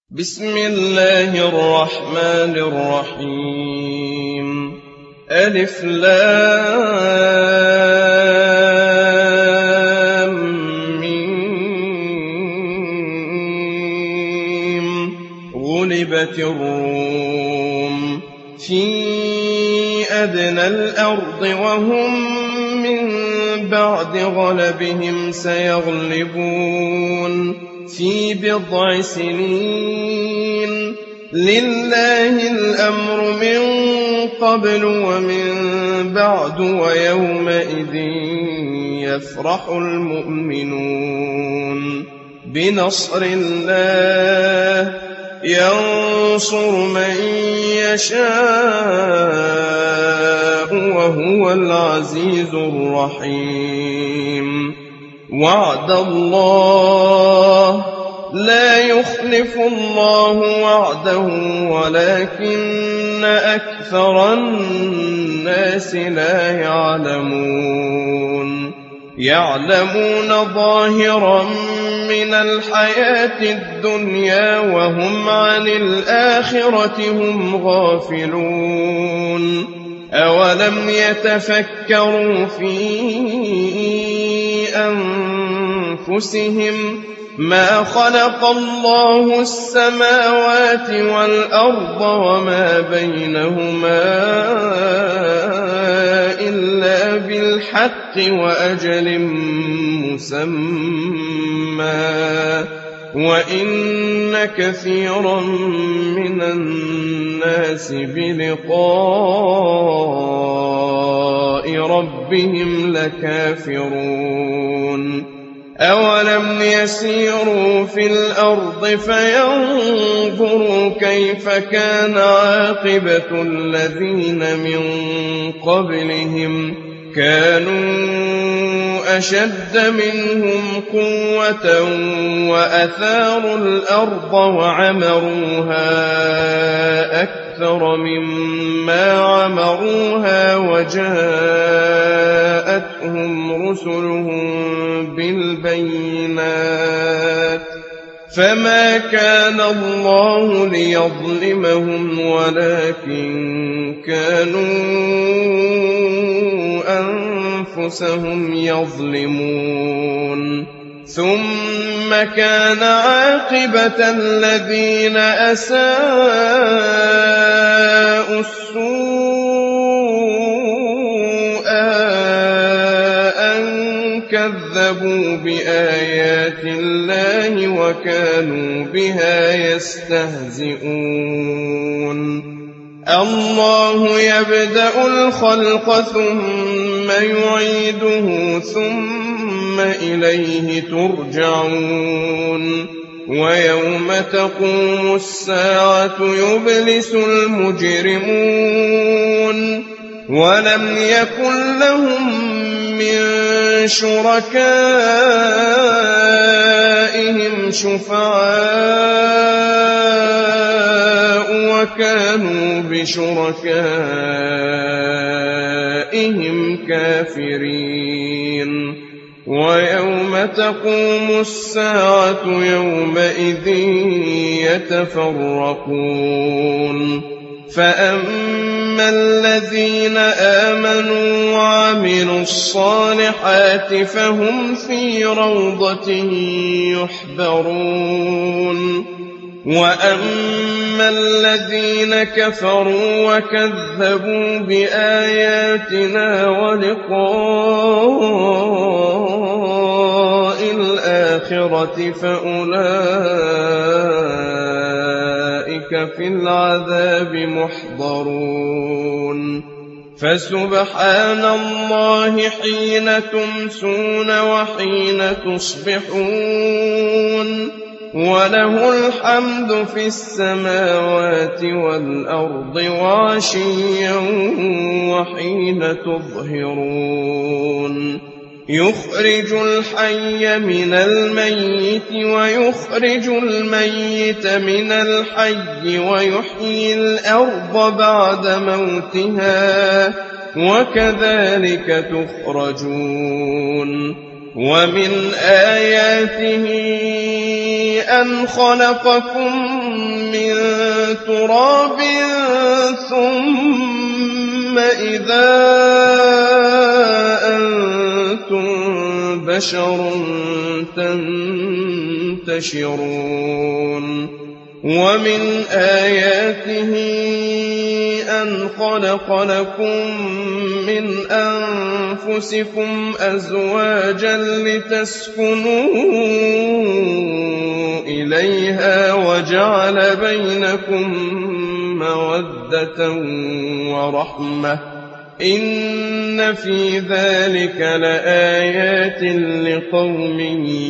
بسم الله الرحمن الرحيم ألف لام ميم غلبت الروم في أدنى الأرض وهم من بعد غلبهم سيغلبون في بضع سنين لله الأمر من قبل ومن بعد ويومئذ يفرح المؤمنون بنصر الله ينصر من يشاء وهو العزيز الرحيم وعد الله لا يخلف الله وعده ولكن أكثر الناس لا يعلمون ظاهرا من الحياة الدنيا وهم عن الآخرة هم غافلون أولم يتفكروا في أنفسهم ما خلق الله السماوات والأرض وما بينهما إلا بالحق وأجل مسمى وإن كثيرا من الناس بلقاء ربهم لكافرون أولم يسيروا في الأرض فينظروا كيف كان عاقبة الذين من قبلهم كانوا أشد منهم قوة وأثاروا الأرض وعمروها أكثر مما عمروها وجاءتهم رسلهم بالبينات فما كان الله ليظلمهم ولكن كانوا أنفسهم يظلمون ثم كان عاقبة الذين أساءوا السوء أن كذبوا بآيات الله وكانوا بها يستهزئون الله يبدأ الخلق ثم يعيده ثم إليه ترجعون ويوم تقوم الساعة يبلس المجرمون ولم يكن لهم من شركائهم شفعاء وكانوا بشركائهم كافرين ويوم تقوم الساعة يومئذ يتفرقون فأما الذين آمنوا وعملوا الصالحات فهم في روضة يحبرون وأما الذين كفروا وكذبوا بآياتنا ولقاء الآخرة فأولئك في العذاب محضرون فسبحان الله حين تمسون وحين تصبحون وله الحمد في السماوات والأرض وعشيا وحين تظهرون يخرج الحي من الميت ويخرج الميت من الحي ويحيي الأرض بعد موتها وكذلك تخرجون ومن آياته أن خلقكم من تراب ثم إذا أنتم بشر تنتشرون ومن آياته أن خلق لكم من أنفسكم أزواجا لتسكنوا إليها وجعل بينكم مودة ورحمة إن في ذلك لآيات لقوم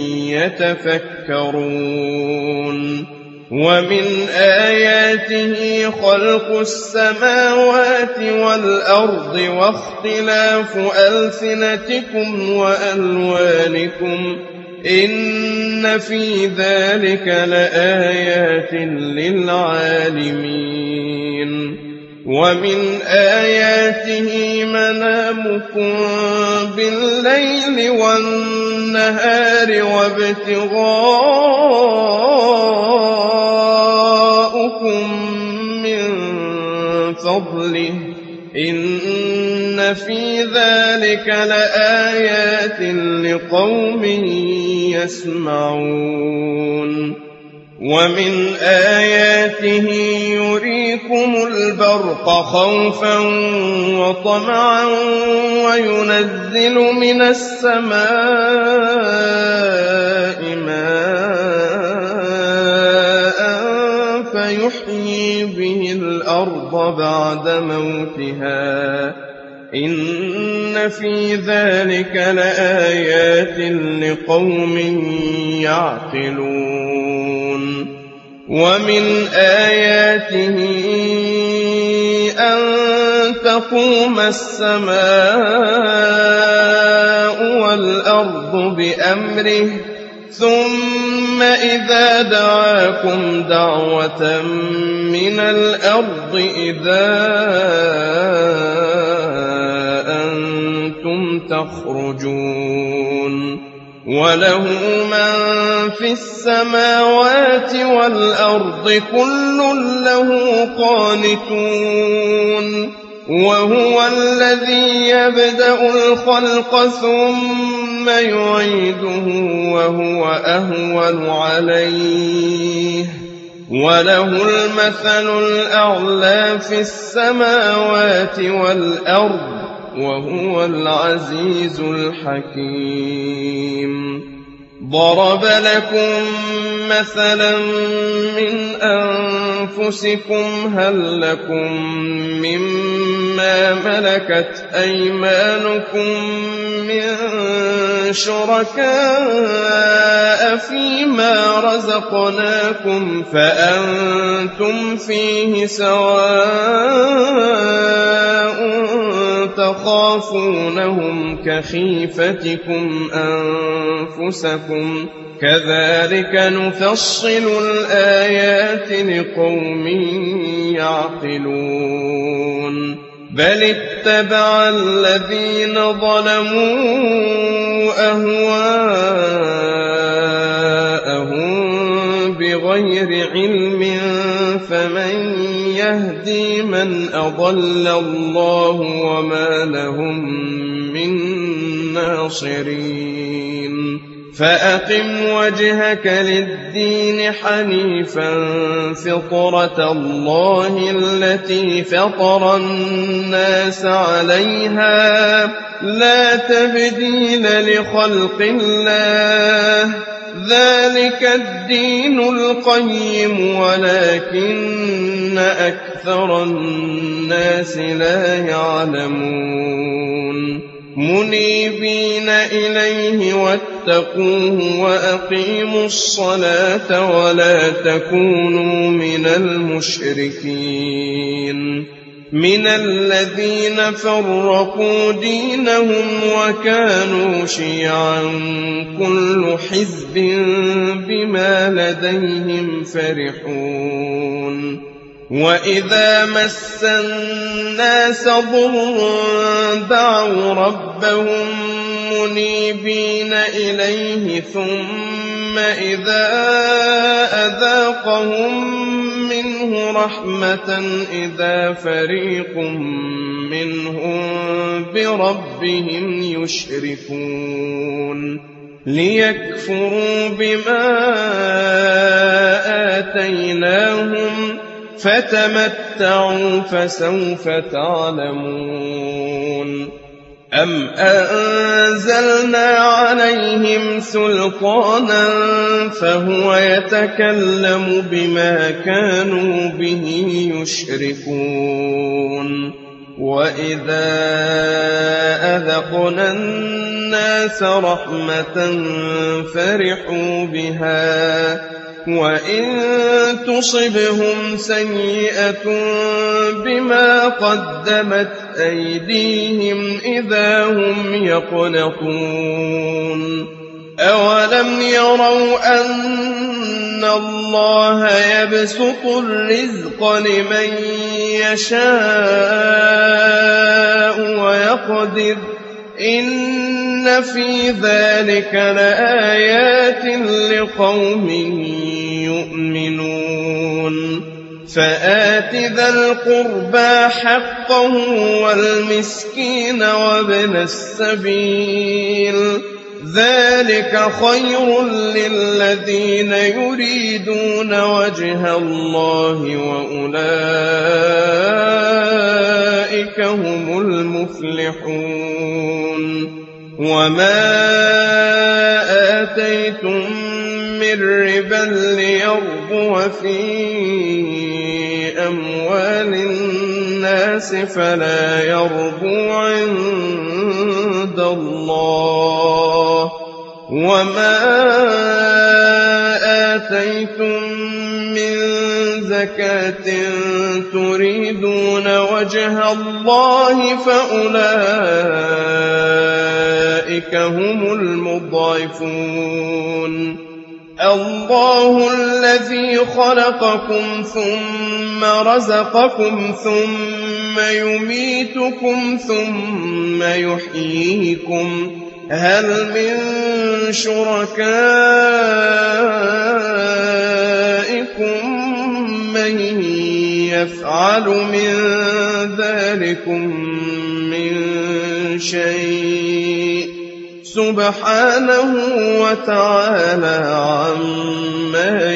يتفكرون ومن آياته خلق السماوات والأرض واختلاف ألسنتكم وألوانكم إن في ذلك لآيات للعالمين ومن آياته منامكم بالليل والنهار وابتغاؤكم من فضله إن في ذلك لآيات لقوم يسمعون ومن آياته يريكم البرق خوفا وطمعا وينزل من السماء ماء فيحيي به الأرض بعد موتها إن في ذلك لآيات لقوم يعقلون ومن آياته أن تقوم السماء والأرض بأمره ثم إذا دعاكم دعوة من الأرض إذا أنتم تخرجون وله من في السماوات والأرض كل له قانتون وهو الذي يبدأ الخلق ثم يعيده وهو أهون عليه وله المثل الأعلى في السماوات والأرض وهو العزيز الحكيم ضرب لكم مثلا من أنفسكم هل لكم مما ملكت أيمانكم من شركاء فيما رزقناكم فأنتم فيه سواء تخافونهم كخيفتكم أنفسكم كذلك نفصل الآيات لقوم يعقلون بل اتبع الذين ظلموا أهواءهم بغير علم فمن يهدي من أضل الله وما لهم من ناصرين فأقم وجهك للدين حنيفا فطرة الله التي فطر الناس عليها لا تبديل لخلق الله ذلك الدين القيم ولكن أكثر الناس لا يعلمون منيبين إليه واتقوه وأقيموا الصلاة ولا تكونوا من المشركين من الذين فرقوا دينهم وكانوا شيعا كل حزب بما لديهم فرحون وإذا مس الناس ضر دعوا ربهم منيبين إليه ثم إذا أذاقهم منه رحمة إذا فريق منهم بربهم يشركون ليكفروا بما آتيناهم فتمتعوا فسوف تعلمون أم أنزلنا عليهم سلطانا فهو يتكلم بما كانوا به يشركون وإذا أذقنا الناس رحمة فرحوا بها وإن تصبهم سيئة بما قدمت أيديهم إذا هم يقنطون أولم يروا أن الله يبسط الرزق لمن يشاء ويقدر إن في ذلك لآيات لقوم يؤمنون فآت ذا القربى حقه والمسكين وابن السبيل ذلك خير للذين يريدون وجه الله وأولئك هم المفلحون وما آتيتم من ربا ليربو في أموال الناس فلا يربو عند الله وما آتيتم من زكاة تريدون وجه الله فأولئك هم المضعفون الله الذي خلقكم ثم رزقكم ثم يميتكم ثم يحييكم هل من شركائكم من يفعل من ذلكم من شيء سبحانه وتعالى عما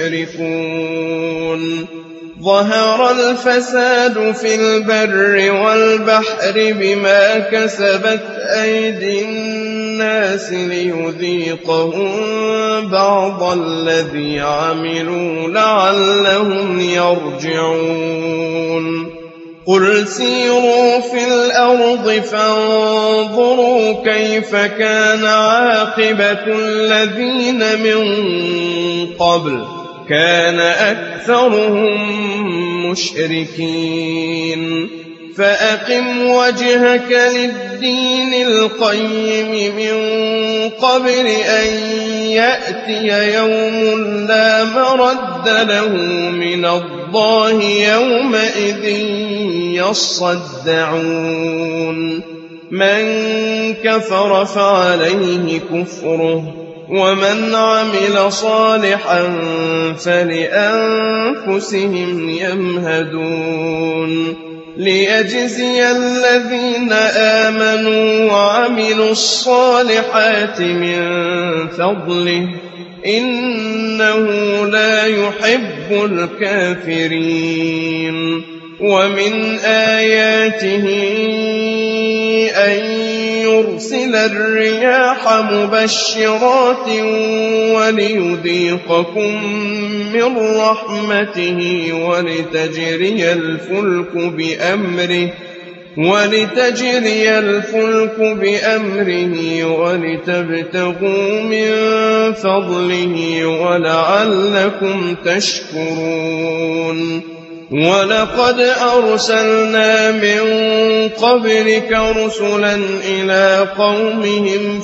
يشركون ظهر الفساد في البر والبحر بما كسبت أيدي الناس ليذيقهم بعض الذي عملوا لعلهم يرجعون قل سيروا في الأرض فانظروا كيف كان عاقبة الذين من قبل كان أكثرهم مشركين فأقم وجهك للدين القيم من قبل أن يأتي يوم لا مرد له من الله يومئذ يصدعون من كفر فعليه كفره ومن عمل صالحا فلأنفسهم يمهدون ليجزي الذين آمنوا وعملوا الصالحات من فضله إنه لا يحب الكافرين ومن آياته أن يرسل الرياح مبشرات وليذيقكم من رحمته ولتجري الفلك بأمره ولتبتغوا من فضله ولعلكم تشكرون ولقد أرسلنا من قبلك رسلا إلى قومهم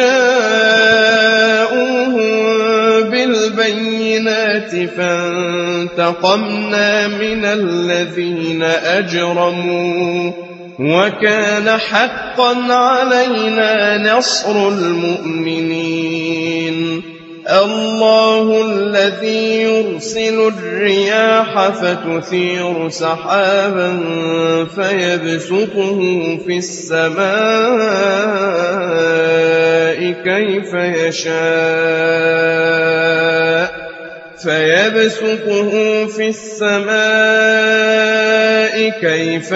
فجاءوهم بالبينات فانتقمنا من الذين أجرموا وكان حقا علينا نصر المؤمنين الله الذي يرسل الرياح فتثير سحابا فيبسطه في السماء كيف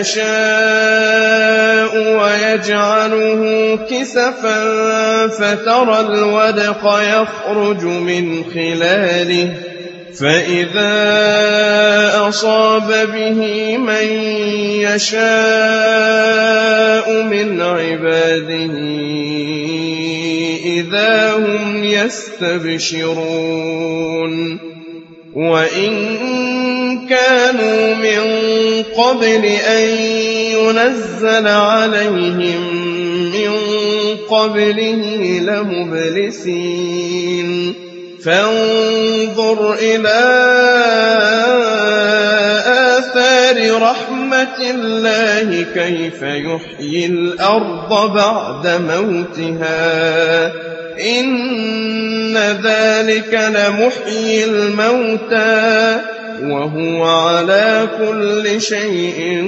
يشاء ويجعله كسفا فترى الودق يخرج من خلاله فإذا أصاب به من يشاء من عباده إذا هم يستبشرون وإن كانوا من قبل أن ينزل عليهم من قبله لمبلسين فانظر إلى آثار رحمة الله كيف يحيي الأرض بعد موتها إن ذلك لمحيي الموتى وهو على كل شيء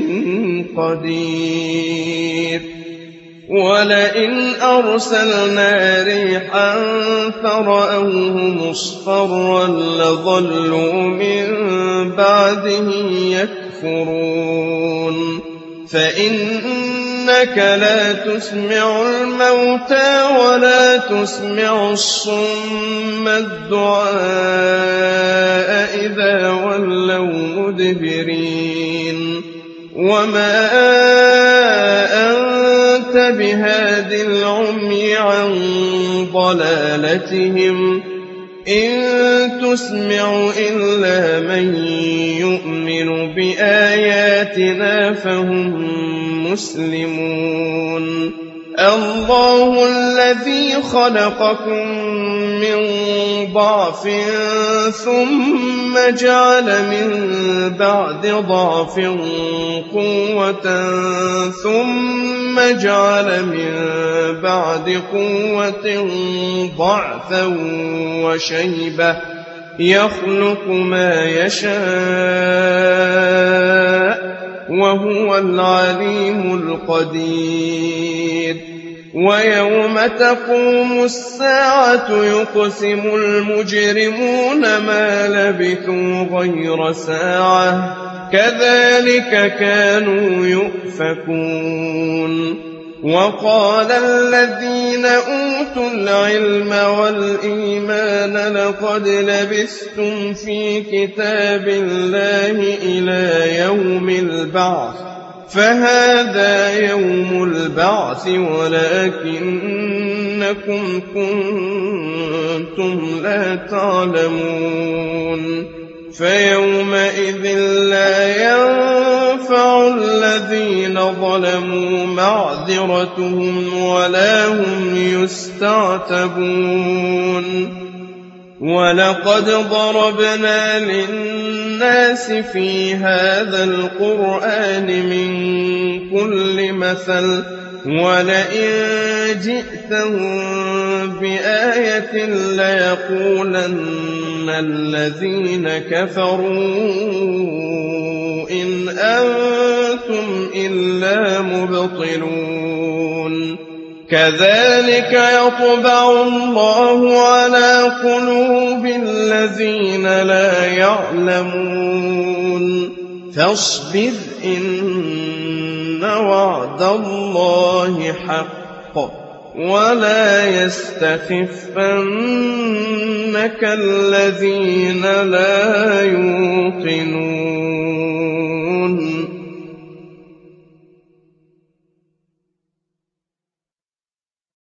قدير ولئن أرسلنا ريحا فرأوه مصفرا لظلوا من بعده يكفرون فإنك لا تسمع الموتى ولا تسمع الصم الدعاء إذا ولوا مدبرين وما أنت بهاد العمي عن ضلالتهم إن تسمع إلا من يؤمن بآياتنا فهم مسلمون الله الذي خلقكم من ضعف ثم جعل من بعد ضعف قوة ثم جعل من بعد قوة ضعفا وشيبة يخلق ما يشاء وهو العليم القدير ويوم تقوم الساعة يقسم المجرمون ما لبثوا غير ساعة كذلك كانوا يؤفكون وقال الذين أوتوا العلم والإيمان لقد لبثتم في كتاب الله إلى يوم البعث فهذا يوم البعث ولكنكم كنتم لا تعلمون فيومئذ لا ينفع الذين ظلموا معذرتهم ولا هم يستعتبون ولقد ضربنا للناس في هذا القرآن من كل مثل ولئن جئتهم بآية ليقولن الذين كفروا إن أنتم إلا مبطلون كذلك يطبع الله على قلوب الذين لا يعلمون فاصبر إن وعد الله حق ولا يستخفنك الذين لا يوقنون